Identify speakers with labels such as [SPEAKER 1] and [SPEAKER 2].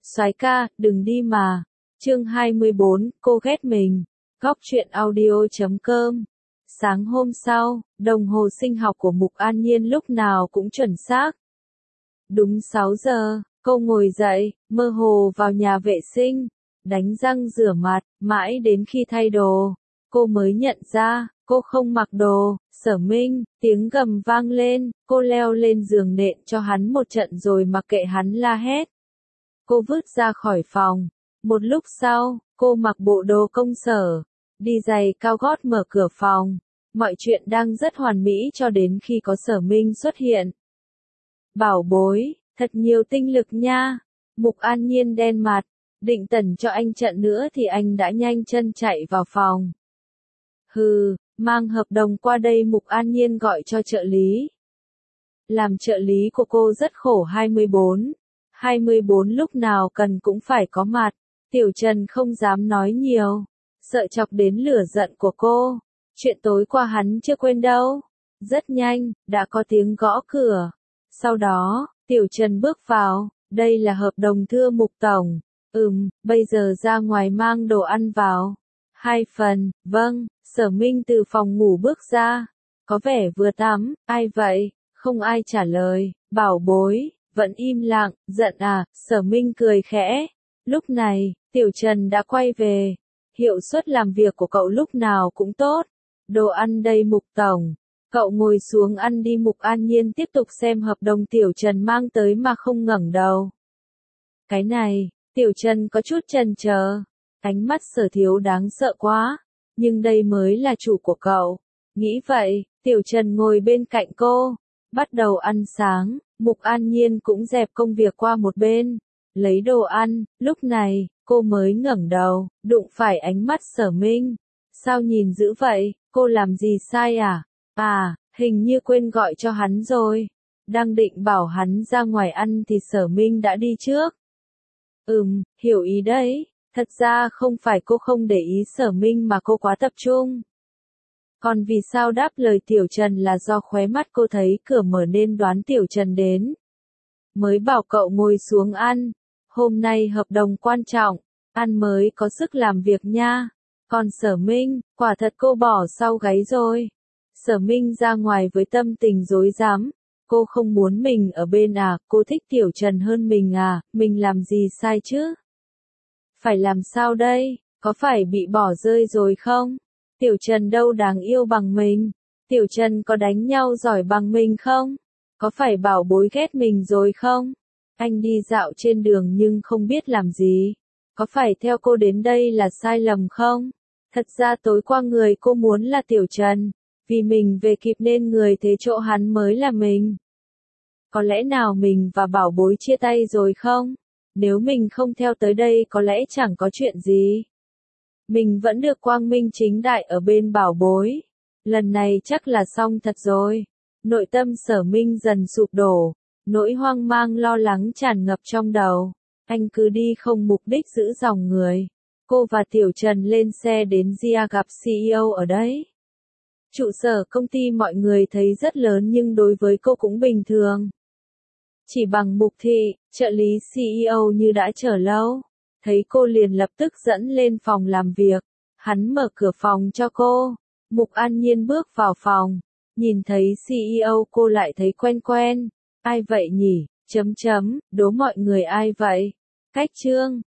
[SPEAKER 1] Soái ca, đừng đi mà. Chương 24, cô ghét mình. Góc truyện audio.com. Sáng hôm sau, đồng hồ sinh học của Mục An Nhiên lúc nào cũng chuẩn xác. Đúng 6 giờ, cô ngồi dậy, mơ hồ vào nhà vệ sinh, đánh răng rửa mặt, mãi đến khi thay đồ, cô mới nhận ra, cô không mặc đồ. Sở Minh, tiếng gầm vang lên, cô leo lên giường nện cho hắn một trận rồi mặc kệ hắn la hét. Cô vứt ra khỏi phòng. Một lúc sau, cô mặc bộ đồ công sở, đi giày cao gót mở cửa phòng. Mọi chuyện đang rất hoàn mỹ cho đến khi có Sở Minh xuất hiện. Bảo bối, thật nhiều tinh lực nha. Mục An Nhiên đen mặt, định tẩn cho anh trận nữa thì anh đã nhanh chân chạy vào phòng. Hừ, mang hợp đồng qua đây. Mục An Nhiên gọi cho trợ lý. Làm trợ lý của cô rất khổ. 24 lúc nào cần cũng phải có mặt. Tiểu Trần không dám nói nhiều, sợ chọc đến lửa giận của cô. Chuyện tối qua hắn chưa quên đâu. Rất nhanh, đã có tiếng gõ cửa. Sau đó, Tiểu Trần bước vào. Đây là hợp đồng thưa Mục Tổng. Bây giờ ra ngoài mang đồ ăn vào. 2 phần, vâng. Sở Minh từ phòng ngủ bước ra. Có vẻ vừa tắm. Ai vậy? Không ai trả lời. Bảo bối, vẫn im lặng. Giận à? Sở Minh cười khẽ. Lúc này, Tiểu Trần đã quay về. Hiệu suất làm việc của cậu lúc nào cũng tốt. Đồ ăn đây Mục Tổng. Cậu ngồi xuống ăn đi. Mục An Nhiên tiếp tục xem hợp đồng Tiểu Trần mang tới mà không ngẩng đầu. Cái này, Tiểu Trần có chút chần chờ. Ánh mắt Sở Thiếu đáng sợ quá. Nhưng đây mới là chủ của cậu. Nghĩ vậy, Tiểu Trần ngồi bên cạnh cô. Bắt đầu ăn sáng. Mục An Nhiên cũng dẹp công việc qua một bên. Lấy đồ ăn. Lúc này, cô mới ngẩng đầu, đụng phải ánh mắt Sở Minh. Sao nhìn dữ vậy? Cô làm gì sai à? À, hình như quên gọi cho hắn rồi. Đang định bảo hắn ra ngoài ăn thì Sở Minh đã đi trước. Hiểu ý đấy. Thật ra không phải cô không để ý Sở Minh mà cô quá tập trung. Còn vì sao đáp lời Tiểu Trần là do khóe mắt cô thấy cửa mở nên đoán Tiểu Trần đến. Mới bảo cậu ngồi xuống ăn. Hôm nay hợp đồng quan trọng, ăn mới có sức làm việc nha. Còn Sở Minh, quả thật cô bỏ sau gáy rồi. Sở Minh ra ngoài với tâm tình rối rắm. Cô không muốn mình ở bên à? Cô thích Tiểu Trần hơn mình à? Mình làm gì sai chứ? Phải làm sao đây? Có phải bị bỏ rơi rồi không? Tiểu Trần đâu đáng yêu bằng mình. Tiểu Trần có đánh nhau giỏi bằng mình không? Có phải bảo bối ghét mình rồi không? Anh đi dạo trên đường nhưng không biết làm gì. Có phải theo cô đến đây là sai lầm không? Thật ra tối qua người cô muốn là Tiểu Trần. Vì mình về kịp nên người thế chỗ hắn mới là mình. Có lẽ nào mình và bảo bối chia tay rồi không? Nếu mình không theo tới đây có lẽ chẳng có chuyện gì. Mình vẫn được quang minh chính đại ở bên bảo bối. Lần này chắc là xong thật rồi. Nội tâm Sở Minh dần sụp đổ. Nỗi hoang mang lo lắng tràn ngập trong đầu. Anh cứ đi không mục đích giữ dòng người. Cô và Tiểu Trần lên xe đến Gia gặp CEO ở đấy. Trụ sở công ty mọi người thấy rất lớn nhưng đối với cô cũng bình thường. Chỉ bằng Mục Thị, trợ lý CEO như đã chờ lâu. Thấy cô liền lập tức dẫn lên phòng làm việc. Hắn mở cửa phòng cho cô. Mục An Nhiên bước vào phòng. Nhìn thấy CEO cô lại thấy quen quen. Ai vậy nhỉ? Đố mọi người ai vậy? Cách Trương.